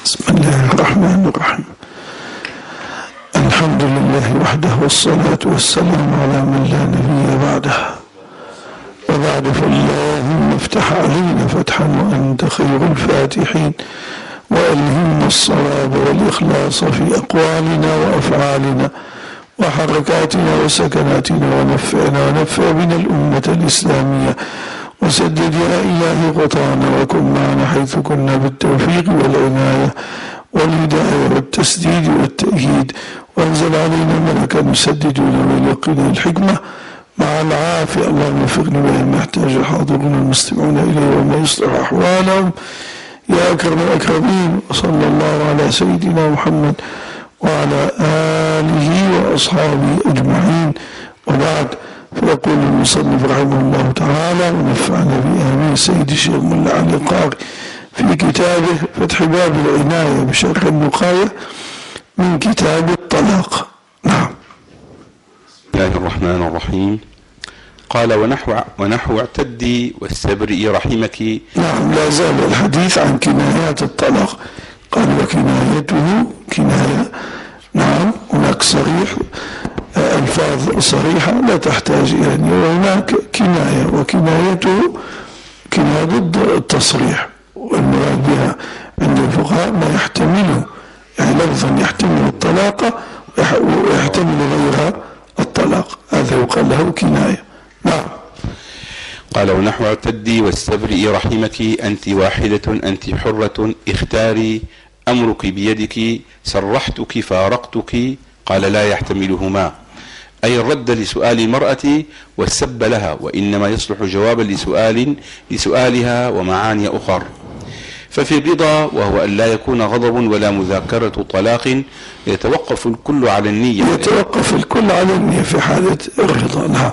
بسم الله الرحمن الرحيم. الحمد لله وحده والصلاة والسلام على من لا نبي بعده، وبعد فاللهم افتح علينا فتحا وأنت خير الفاتحين، وألهمنا الصواب والإخلاص في أقوالنا وأفعالنا وحركاتنا وسكناتنا، ونفع بنا الأمة الإسلامية، وسدد يا إلهي خطانا، وكن معنا حيث كنا بالتوفيق والعناية والهداية والتسديد والتأييد، وانزل علينا ملكا يسددنا ويلقنا الحكمة مع العافية. اللهم وفقنا بما يحتاج الحاضرون المستمعون إليه وما يصلح أحوالهم يا أكرم الأكرمين. وصلى الله على سيدنا محمد وعلى آله وأصحابه أجمعين، وبعد. فيقول المصنف رحمه الله تعالى: ونفعنا بآمين سيد الشيخ ملا علي القاري في كتابه فتح باب العناية بشرح الوقاية من كتاب الطلاق. نعم. بسم الله الرحمن الرحيم. قال: ونحو اعتدي واستبرئي رحمك. نعم، لا زال الحديث عن كنايات الطلاق. قال: وكنايته كناية. نعم، هناك صريح، ألفاظ صريحة لا تحتاج إلى أن، وهناك كناية، وكنايته كناية ضد التصريح، والمراد بها عند الفقهاء ما يحتمله، يعني لفظا يحتمل الطلاق ويحتمل غير الطلاق، هذا يقال له كناية. نعم. قال: ونحو اعتدي واستبرئي رحمك، أنت واحدة أنت حرة، اختاري أمرك بيدك، سرحتك فارقتك. قال: لا يحتملهما، أي الرد لسؤال المرأة والسب لها، وإنما يصلح جوابا لسؤالها ومعاني أخر. ففي الرضا، وهو أن لا يكون غضب ولا مذاكرة طلاق، يتوقف الكل على النية. يتوقف الكل على النية في حالة الرضا. نعم.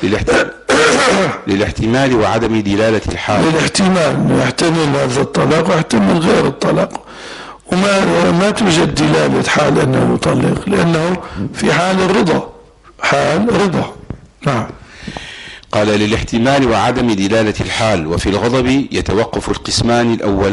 للاحتمال وعدم دلالة الحال. للاحتمال، يحتمل هذا الطلاق ويحتمل غير الطلاق، وما توجد دلالة حال أنه يطلق، لأنه في حال الرضا، حال رضا. نعم. قال: للاحتمال وعدم دلالة الحال. وفي الغضب يتوقف القسمان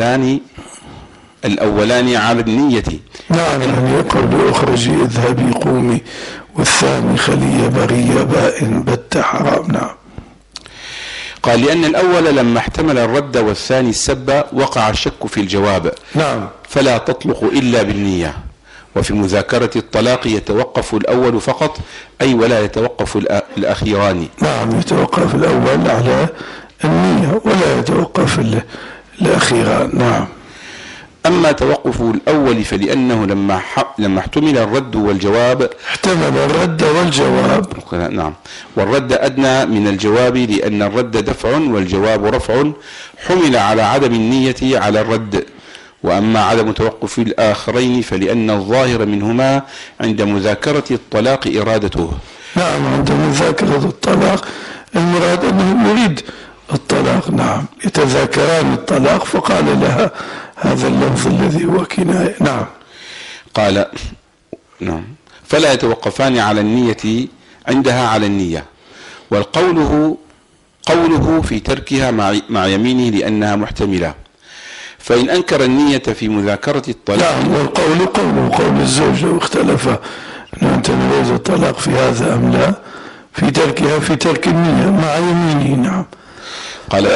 الأولان على النية. نعم، يعني يقول: اخرجي اذهبي قومي، والثاني خلي بغي بائن بت حرام. نعم. قال: لأن الأول لما احتمل الرد والثاني السب وقع الشك في الجواب. نعم. فلا تطلق إلا بالنية. وفي مذاكرة الطلاق يتوقف الأول فقط، أي ولا يتوقف الأخيران. نعم، يتوقف الأول على النية ولا يتوقف الأخيران. نعم. أما توقف الأول فلأنه لما احتمل الرد والجواب، احتمل الرد والجواب. نعم. والرد أدنى من الجواب، لأن الرد دفع والجواب رفع، حمل على عدم النية على الرد. وأما عدم توقف الآخرين فلأن الظاهر منهما عند مذاكرة الطلاق إرادته. نعم، عند مذاكرة الطلاق المراد أنه يريد الطلاق. نعم، يتذاكران الطلاق، فقال لها هذا اللفظ الذي هو كناية. نعم. قال: نعم. فلا يتوقفان على النية عندها على النية. والقوله في تركها مع يمينه لأنها محتملة. فإن أنكر النية في مذاكرة الطلاق. نعم، والقول قول الزوج، لو اختلف أنت نريد الطلاق في هذا أم لا، في تركها، في ترك النية مع يمينه. نعم. قال: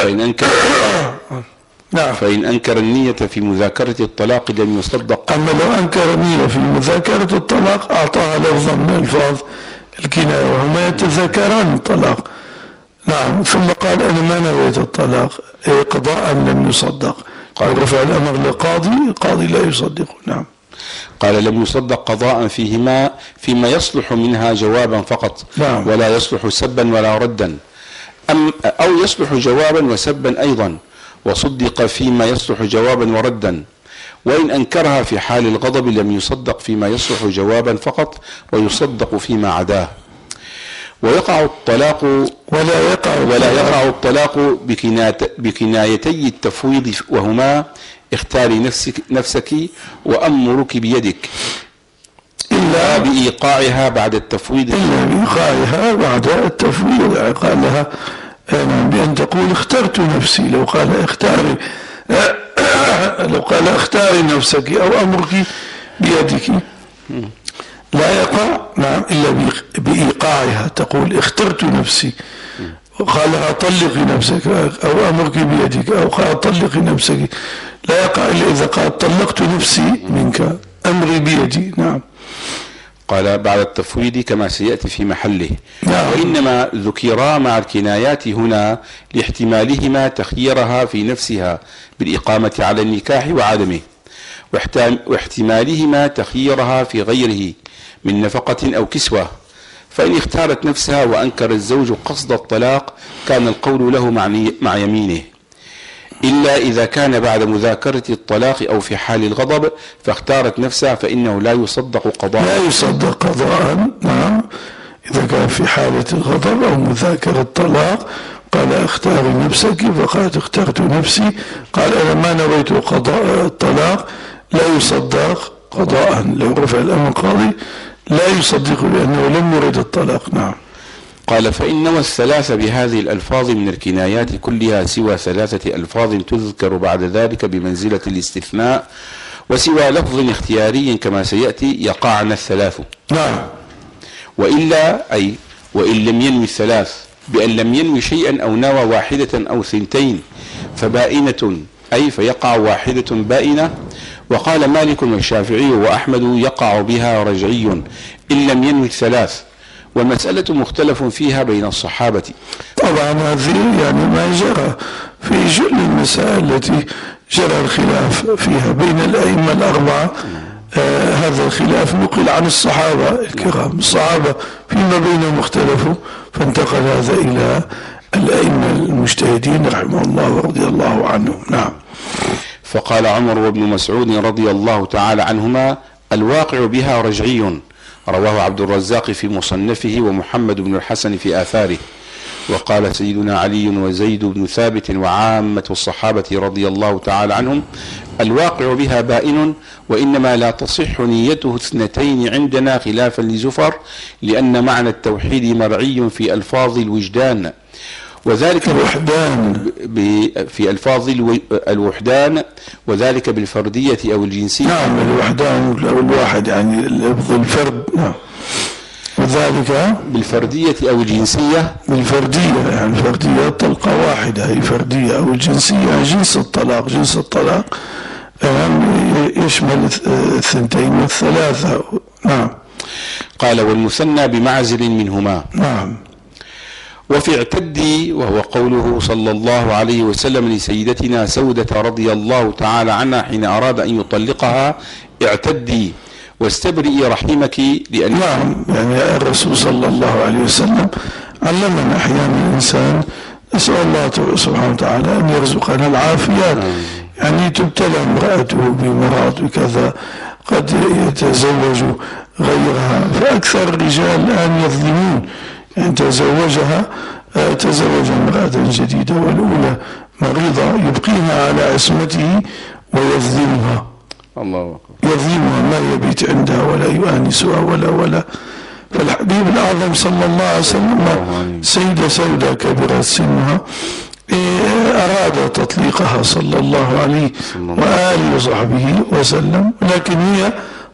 نعم. فإن أنكر النية في مذاكرة الطلاق لم يصدق. أما لو أنكر النية في مذاكرة الطلاق أعطاها لفظا من ألفاظ الكناية، وهما يتذاكران الطلاق. نعم. ثم قال: أنا ما نويت الطلاق، قضاء لم يصدق. قال: رفع الأمر للقاضي، القاضي لا يصدقه. نعم. قال: لم يصدق قضاء فيما يصلح منها جوابا فقط. نعم. ولا يصلح سبا ولا ردا، أو يصلح جوابا وسبا أيضا، وصدق فيما يصلح جوابا وردا. وإن أنكرها في حال الغضب لم يصدق فيما يصلح جوابا فقط، ويصدق فيما عداه. ولا يقع الطلاق بكنايتي التفويض، وهما: اختاري نفسك وأمرك بيدك، إلا بإيقاعها بعد التفويض. قال لها بأن تقول: اخترت نفسي. لو قال: اختاري لو قال اختاري نفسك أو أمرك بيدك لا يقع نعم إلا بإيقاعها. تقول اخترت نفسي، وقالها طلقي نفسك أو أمرك بيدك أو قال طلقي نفسك، لا يقع إلا إذا قال طلقت نفسي منك أمري بيدي. نعم. قال بعد التفويض كما سيأتي في محله. نعم. وإنما ذكرا مع الكنايات هنا لاحتمالهما تخييرها في نفسها بالإقامة على النكاح وعدمه، واحتمالهما تخييرها في غيره من نفقة أو كسوة. فإن اختارت نفسها وأنكر الزوج قصد الطلاق كان القول له مع يمينه، إلا إذا كان بعد مذاكرة الطلاق أو في حال الغضب فاختارت نفسها فإنه لا يصدق قضاء. لا يصدق قضاء. نعم. إذا كان في حالة الغضب أو مذاكرة الطلاق قال اختاري نفسك، فقالت اخترت نفسي، قال أنا ما نويت قضاء الطلاق، لا يصدق قضاء. لو رفع الأمر القاضي لا يصدق لأنه لم يرد الطلاق. نعم. قال فإن نوى الثلاث بهذه الألفاظ من الكنايات كلها سوى 3 ألفاظ تذكر بعد ذلك بمنزلة الاستثناء، وسوى لفظ اختياري كما سيأتي يقعن 3. نعم. وإلا أي وإن لم ينوي 3 بأن لم ينوي شيئا أو نوى 1 أو 2 فبائنة، أي فيقع 1 بائنة. وقال مالك والشافعي وأحمد يقع بها رجعي إن لم ينوي 3، والمسألة مختلف فيها بين الصحابة. طبعا هذه يعني ما جرى في جل المسائل التي جرى الخلاف فيها بين الأئمة الأربعة. هذا الخلاف نقل عن الصحابة الكرام، الصحابة فيما بينهم اختلفوا، فانتقل هذا إلى الأئمة المجتهدين رحمه الله ورضي الله عنهم. نعم. فقال عمر وابن مسعود رضي الله تعالى عنهما الواقع بها رجعي، رواه عبد الرزاق في مصنفه ومحمد بن الحسن في آثاره. وقال سيدنا علي وزيد بن ثابت وعامة الصحابة رضي الله تعالى عنهم الواقع بها بائن، وإنما لا تصح نيته 2 عندنا خلافا لزفر، لأن معنى التوحيد مرعي في ألفاظ الوجدان، وذلك الوحدان في ألفاظ الوحدان، وذلك بالفردية أو الجنسية. نعم. الوحدان أو الواحد يعني الفرد. نعم. وذلك بالفردية أو الجنسية. بالفردية يعني الفردية طلقة واحدة هي فردية، أو الجنسية جنس الطلاق. جنس الطلاق يشمل 2 و3. نعم. قال والمثنى بمعزل منهما. نعم. وفي اعتدي وهو قوله صلى الله عليه وسلم لسيدتنا سودة رضي الله تعالى عنها حين أراد أن يطلقها اعتدي واستبرئي رحمك، لأن نعم يعني الرسول صلى الله عليه وسلم علمنا أحيانا الإنسان نسأل الله سبحانه وتعالى أن يرزقنا العافيات. يعني تبتلى امرأته بمرض وكذا، قد يتزوج غيرها، فأكثر الرجال الآن يظلمون. يعني تزوج امرأة جديدة والأولى مريضة يبقيها على عصمته ويظلمها. الله يظلمها، ما يبيت عندها ولا يؤانسها ولا. فالحبيب الأعظم صلى الله عليه وسلم سيدة سودة كبيرة سنها أراد تطليقها صلى الله عليه وآله وصحبه وسلم، لكن هي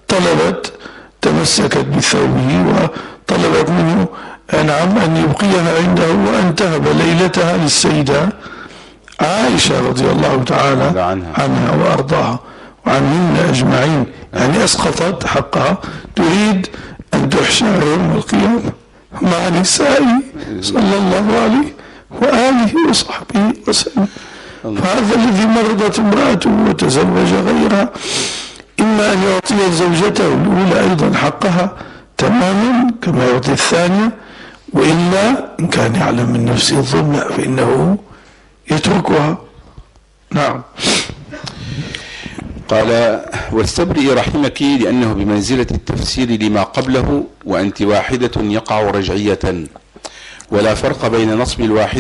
تمسكت بثوبه وطلبت منه نعم أن يبقيها عنده وأن تهب ليلتها للسيدة عائشة رضي الله تعالى عنها وأرضاها وعنهن أجمعين. يعني أسقطت حقها، تريد أن تحشر يوم القيامة مع نسائه صلى الله عليه وآله وصحبه وسلم. فهذا الذي مرضت امرأته وتزوج غيرها إما أن يعطي زوجته الأولى أيضا حقها تماما كما يعطي الثانية، وإلا إن كان يعلم من نفسه الظلم فإنه يتركها. نعم. قال واستبرئي رحمك لأنه بمنزلة التفسير لما قبله، وأنت واحدة يقع رجعية، ولا فرق بين نصب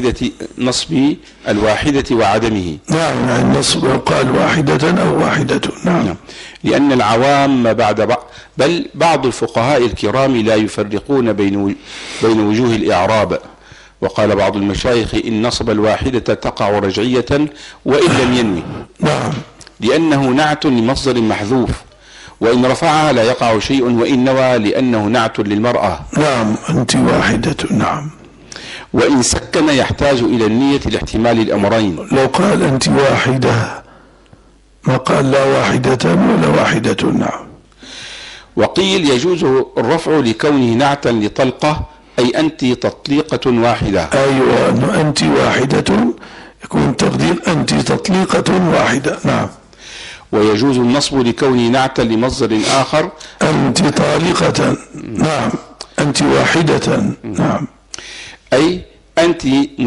الواحدة وعدمه. نعم. يعني النصب قال واحدة أو واحدة. نعم. لأن العوام بل بعض الفقهاء الكرام لا يفرقون بين وجوه الإعراب. وقال بعض المشايخ إن نصب الواحدة تقع رجعية وإن لم ينوي. نعم. لأنه نعت لمصدر محذوف، وإن رفعها لا يقع شيء، وإن نوى لأنه نعت للمرأة. نعم أنت واحدة. نعم. وإن سكن يحتاج إلى النية لاحتمال الأمرين. لو قال أنت واحدة ما قال لا واحدة ولا واحدة. نعم. وقيل يجوز الرفع لكونه نعتا لطلقة، أي أنت تطليقة واحدة. أيوة، أنه أنت واحدة يكون تقدير أنت تطليقة واحدة. نعم. ويجوز النصب لكونه نعتا لمصدر آخر، أنت طالقة. نعم. أنت واحدة. نعم. أي أنت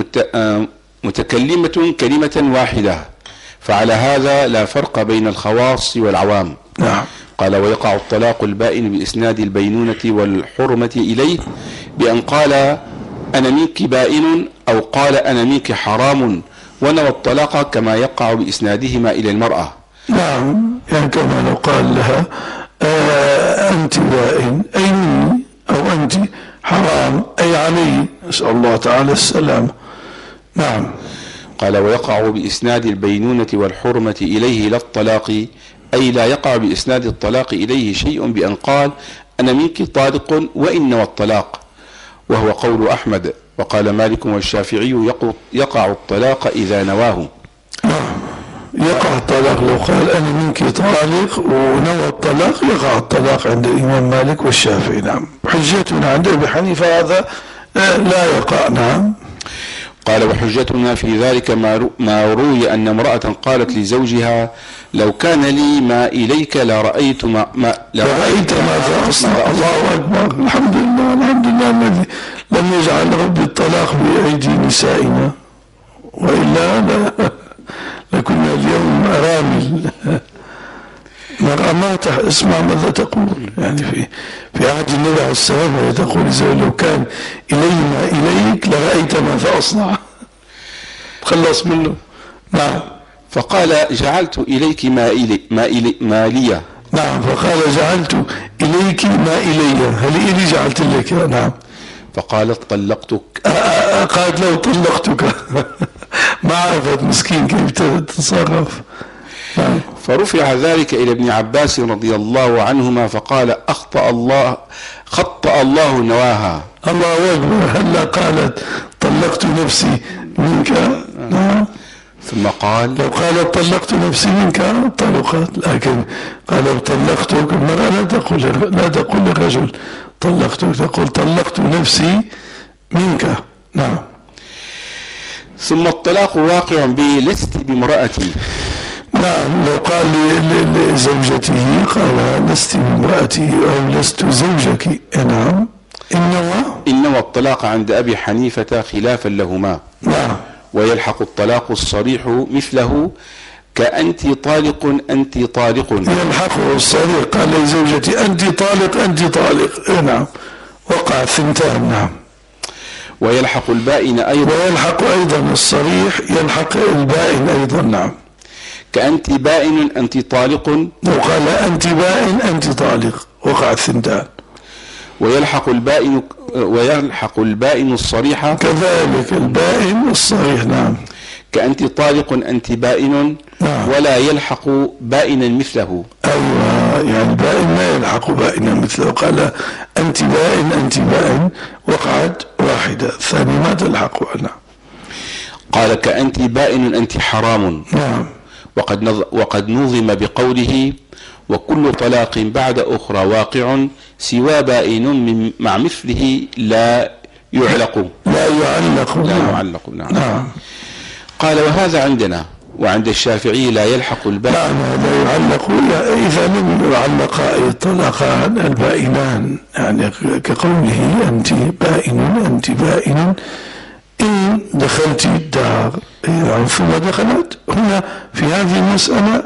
متكلمة كلمة واحدة. فعلى هذا لا فرق بين الخواص والعوام. نعم. قال ويقع الطلاق البائن بإسناد البينونة والحرمة إليه بأن قال أنا منك بائن، أو قال أنا منك حرام، ونوى الطلاق كما يقع بإسنادهما إلى المرأة. نعم، يعني كما لو قال لها أنت بائن أي مني، أو أنت حرام أي علي، نسأل الله تعالى السلام. نعم. قال ويقع بإسناد البينونة والحرمة إليه لا الطلاق، أي لا يقع بإسناد الطلاق إليه شيء بأن قال أنا منك طالق وإن نوى الطلاق، وهو قول أحمد. وقال مالك والشافعي يقع الطلاق إذا نواه. يقع الطلاق لو قال أنا منك طالق ونوى الطلاق، يقع الطلاق عند الإمام مالك والشافعي. نعم. حجتنا عند أبي حنيفة هذا لا يقع. نعم. قال وحجتنا في ذلك ما روي أن امرأة قالت لزوجها لو كان لي ما إليك لرأيت ما فأصنع. الله أكبر. الحمد لله، الحمد لله الذي لم يجعل ربي الطلاق بأيدي نسائنا، وإلا لكنا اليوم أرامل. مرأة ما اسمع ماذا تقول، يعني في عهد النبي عليه السلام وهي تقول لو كان إلي ما إليك لرأيت ماذا أصنع. خلص منه. نعم. فقال جعلت إليك ما لي. نعم. فقال جعلت إليك ما إلي، هل إلي جعلت لك. نعم. فقالت طلقتك. قالت لو طلقتك. ما عرفت مسكين كيف تتصرف. نعم. فرفع ذلك إلى ابن عباس رضي الله عنهما فقال خطأ الله نواها. الله أكبر. هلا قالت طلقت نفسي منك. نعم. ثم قال لو قالت طلقت نفسي منك طلقت، لكن قال لو طلقتك، المرأة لا تقول للرجل طلقتك، تقول طلقت نفسي منك. نعم. ثم الطلاق واقع به لست بامرأتي. نعم. لو قال لزوجته قال لست بامرأتي أو لست زوجك. نعم. إنما الطلاق عند أبي حنيفة خلافا لهما. نعم. ويلحق الطلاق الصريح مثله كأنت طالق أنت طالق. يلحقه الصريح، قال لزوجتي أنت طالق أنت طالق. نعم. وقع الثنتان. نعم. ويلحق البائن أيضا. ويلحق أيضا الصريح يلحق البائن أيضا. نعم. كأنت بائن أنت طالق. وقال أنت بائن أنت طالق، وقع الثنتان. ويلحق البائن الصريح كذلك البائن الصريح. نعم. كأنت طالق أنت بائن. نعم. ولا يلحق بائنا مثله. أيوة، يعني البائن لا يلحق بائنا مثله. قال أنت بائن أنت بائن، وقعت واحدة، الثانية ما تلحق. نعم. قال كأنت بائن أنت حرام. نعم. وقد نظم بقوله وكل طلاق بعد أخرى واقع سوى بائن مع مثله لا يعلق. نعم. قال وهذا عندنا، وعند الشافعي لا يلحق البائن. نعم. لا يعلق إذا لم يعلق الطلاقان البائنان، يعني كقوله أنت بائن أنت بائن إن دخلت الدار ثم دخلت. هنا في هذه المسألة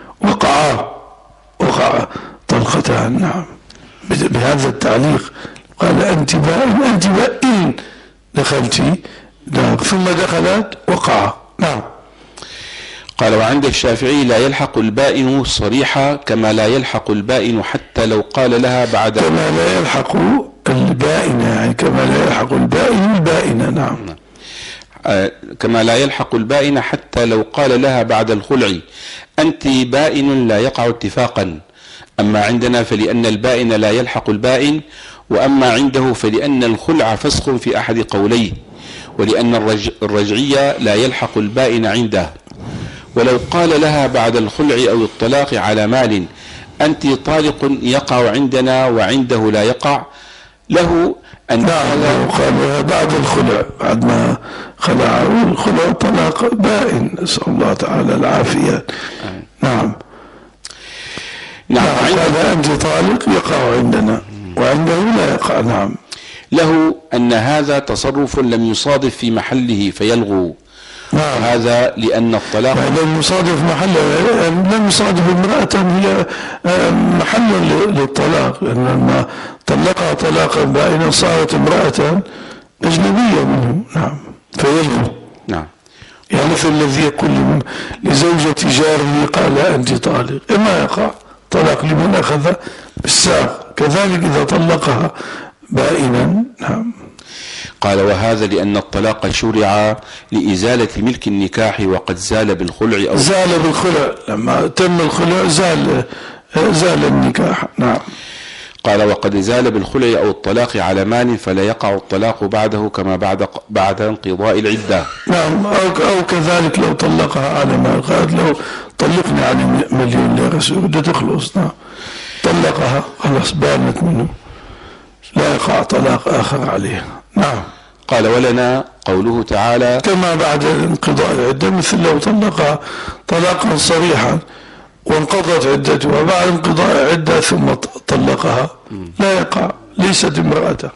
وقع طلقتان. نعم. بهذا التعليق قال أنت بائن أنت بائن دخلت دار ثم دخلت وقع. نعم. قال وعند الشافعي لا يلحق البائن الصريح كما لا يلحق البائن حتى لو قال لها بعد. كما لا يلحق البائن، يعني كما لا يلحق البائن البائنة. نعم. كما لا يلحق البائن حتى لو قال لها بعد الخلع أنت بائن لا يقع اتفاقا. أما عندنا فلأن البائن لا يلحق البائن، وأما عنده فلأن الخلع فسخ في أحد قوليه، ولأن الرجعية لا يلحق البائن عنده. ولو قال لها بعد الخلع أو الطلاق على مال أنت طالق يقع عندنا وعنده لا يقع، له أن قال بعد الخلع، بعد ما خلع الخلع طلاق بائن، نسأل الله تعالى العافية. نعم قال أنت طالق يقع عندنا وعنده لا يقع. نعم له أن هذا تصرف لم يصادف في محله فيلغو. هذا لأن الطلاق لم يصادف محله، لم يصادف امرأة هي محل للطلاق، لما طلقها طلاقا بائنا صارت امرأة أجنبية منه. نعم فيلغو. نعم يعني مثل الذي يقول لزوجة جاره قال أنت طالق، إما يقع طلاق لمن أخذ بالساق، كذلك إذا طلقها بائنا. نعم قال وهذا لأن الطلاق شرع لإزالة ملك النكاح وقد زال بالخلع أو زال بالخلع، لما تم الخلع زال النكاح. نعم قال وقد زال بالخلع أو الطلاق على مال فلا يقع الطلاق بعده كما بعد انقضاء العدة. نعم أو كذلك لو طلقها على مال، قالت لو طلقني على 1,000,000 ليرة سعودية تخلص. نعم طلقها خلاص بانت منه، لا يقع طلاق آخر عليها. نعم قال ولنا قوله تعالى كما بعد انقضاء العدة، مثل لو طلقها طلاقا صريحا وانقضت عدتها بعد انقضاء العدة ثم طلقها لا يقع، ليست امرأته.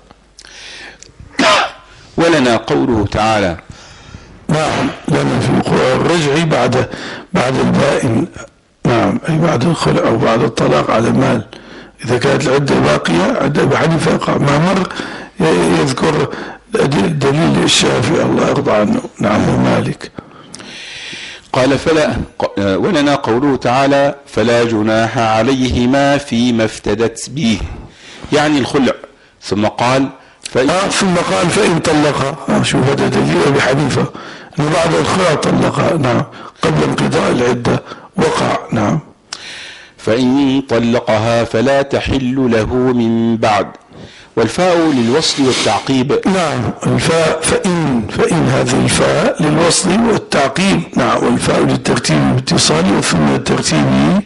ولنا قوله تعالى نعم لنا في القرآن الرجعي بعد البائن. نعم أي بعد الخلع أو بعد الطلاق على مال، إذا كانت العدة باقية عدة أبي حنيفة يقع. ما مر يذكر دليل الشافعي الله يرضى عنه. نعم ومالك. قال ولنا قوله تعالى فلا جناح عليهما فيما افتدت به، يعني الخلع. ثم قال فإن طلقها. شوف هذا دليل أبي حنيفة أنه بعد الخلع طلقها. نعم قبل انقضاء العدة وقع. نعم فإن طلقها فلا تحل له من بعد، والفاء للوصل والتعقيب. نعم الفاء فإن هذه الفاء للوصل والتعقيب. نعم والفاء للترتيب الاتصالي ثم الترتيب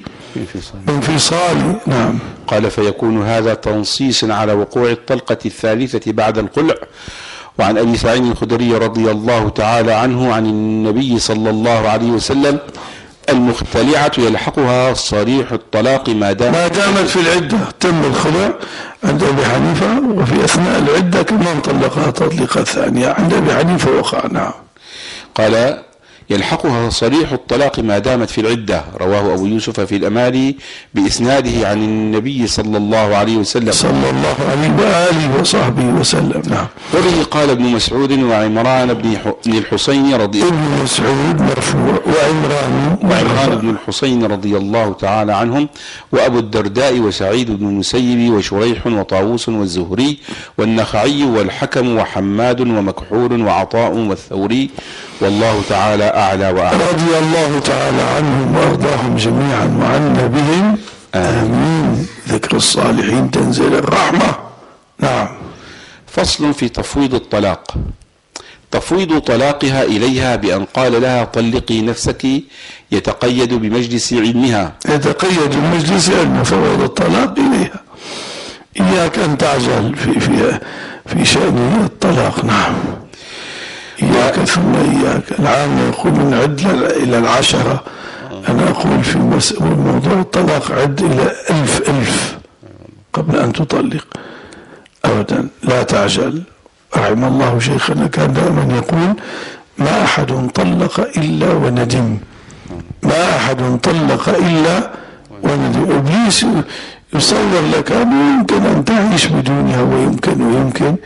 انفصالي. نعم قال فيكون هذا تنصيص على وقوع الطلقة الثالثة بعد الخلع. وعن أبي سعيد الخدري رضي الله تعالى عنه عن النبي صلى الله عليه وسلم المختلعة يلحقها صريح الطلاق ما دامت في العدة. تم الخلع عند أبي حنيفة وفي أثناء العدة كمان طلقها تطليقة ثانية عند أبي حنيفة وقع. نعم قال يلحقها صريح الطلاق ما دامت في العدة. رواه أبو يوسف في الأمالي بإسناده عن النبي صلى الله عليه وسلم صلى الله عليه وآله وصحبه وسلم. نعم وبه قال ابن مسعود وعمران بن الحسين ابن مسعود مرفوع وعمران بن الحسين رضي الله تعالى عنهم، وأبو الدرداء وسعيد بن المسيب وشريح وطاووس والزهري والنخعي والحكم وحماد ومكحول وعطاء والثوري، والله تعالى أعلى وأعلى. رضي الله تعالى عنهم وأرضاهم جميعا وعنا بهم آمين. ذكر الصالحين تنزل الرحمة. نعم فصل في تفويض الطلاق. تفويض طلاقها إليها بأن قال لها طلقي نفسك يتقيد بمجلس علمها. يتقيد بمجلس علمها فوض الطلاق إليها. إياك أن تعجل في شأن الطلاق. نعم إياك ثم إياك. العام يقول من عد إلى 10. أنا أقول في موضوع الطلاق عد إلى 1000 قبل أن تطلق أبدا، لا تعجل. رحم الله شيخنا كان دائما يقول ما أحد طلق إلا وندم. ما أحد طلق إلا وندم. إبليس يصور لك أنه يمكن أن تعيش بدونها ويمكن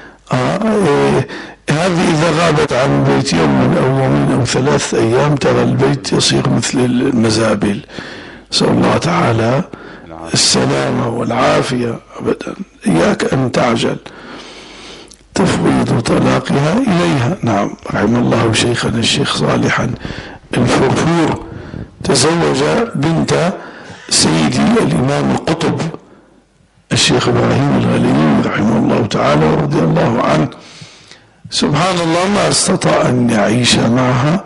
هذه إذا غابت عن البيت يوم أو يومين أو 3 أيام ترى البيت يصير مثل المزابل. نسأل الله تعالى السلامة والعافية أبدا. إياك أن تعجل. تفويض طلاقها إليها. نعم. رحم الله شيخنا الشيخ صالحا الفرفور، تزوج بنت سيدي الإمام القطب الشيخ إبراهيم الغليلي رحمه الله تعالى ورضي الله عنه. سبحان الله ما استطاع أن يعيش معها،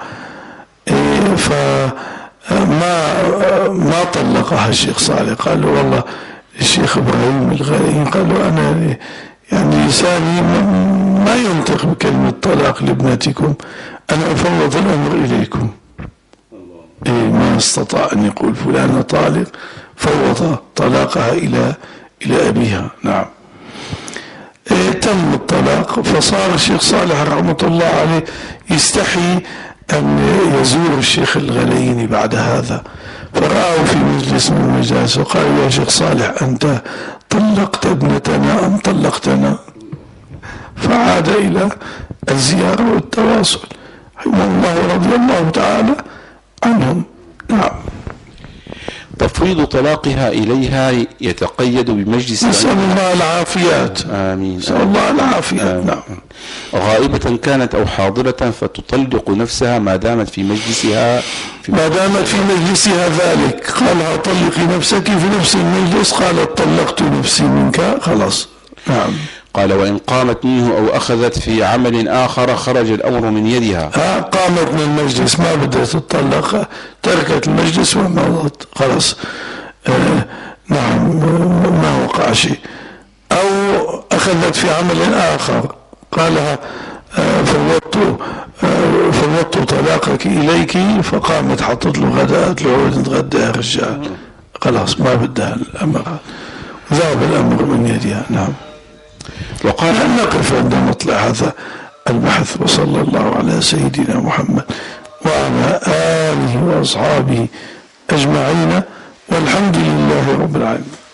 فما طلقها الشيخ صالح. قال له والله الشيخ إبراهيم الغليلي قال له أنا يعني لساني ما ينطق بكلمة طلاق لابنتكم، أنا أفوض الأمر إليكم. ما استطاع أن يقول فلانة طالق، فوض طلاقها إلى أبيها. نعم. تم الطلاق، فصار الشيخ صالح رحمة الله عليه يستحي أن يزور الشيخ الغلييني بعد هذا، فرآه في مجلس من المجالس وقال يا شيخ صالح أنت طلقت ابنتنا أم طلقتنا؟ فعاد إلى الزيارة والتواصل رحمه الله ورضي الله تعالى عنهم. نعم. تفويض طلاقها إليها يتقيد بمجلس نسأل الله العافيات. آمين. نسأل الله العافيات. نعم. غائبة كانت أو حاضرة فتطلق نفسها ما دامت في مجلسها ذلك. قالها طلقي نفسك في نفس المجلس، قالت طلقت نفسي منك، خلاص. نعم. قال وإن قامت منه أو أخذت في عمل آخر خرج الأمر من يدها. قامت من المجلس ما بدأت تطلق، تركت المجلس ومضت، خلاص. نعم. ما وقع شيء. أو أخذت في عمل آخر، قالها فوضت طلاقك إليك، فقامت حطت له غداء له نتغدى يا رجال، خلاص ما بدها الأمر، ذهب الأمر من يدها. نعم. وقال أن نقف عند مطلع هذا البحث، وصلى الله على سيدنا محمد وعلى آله وأصحابه أجمعين، والحمد لله رب العالمين.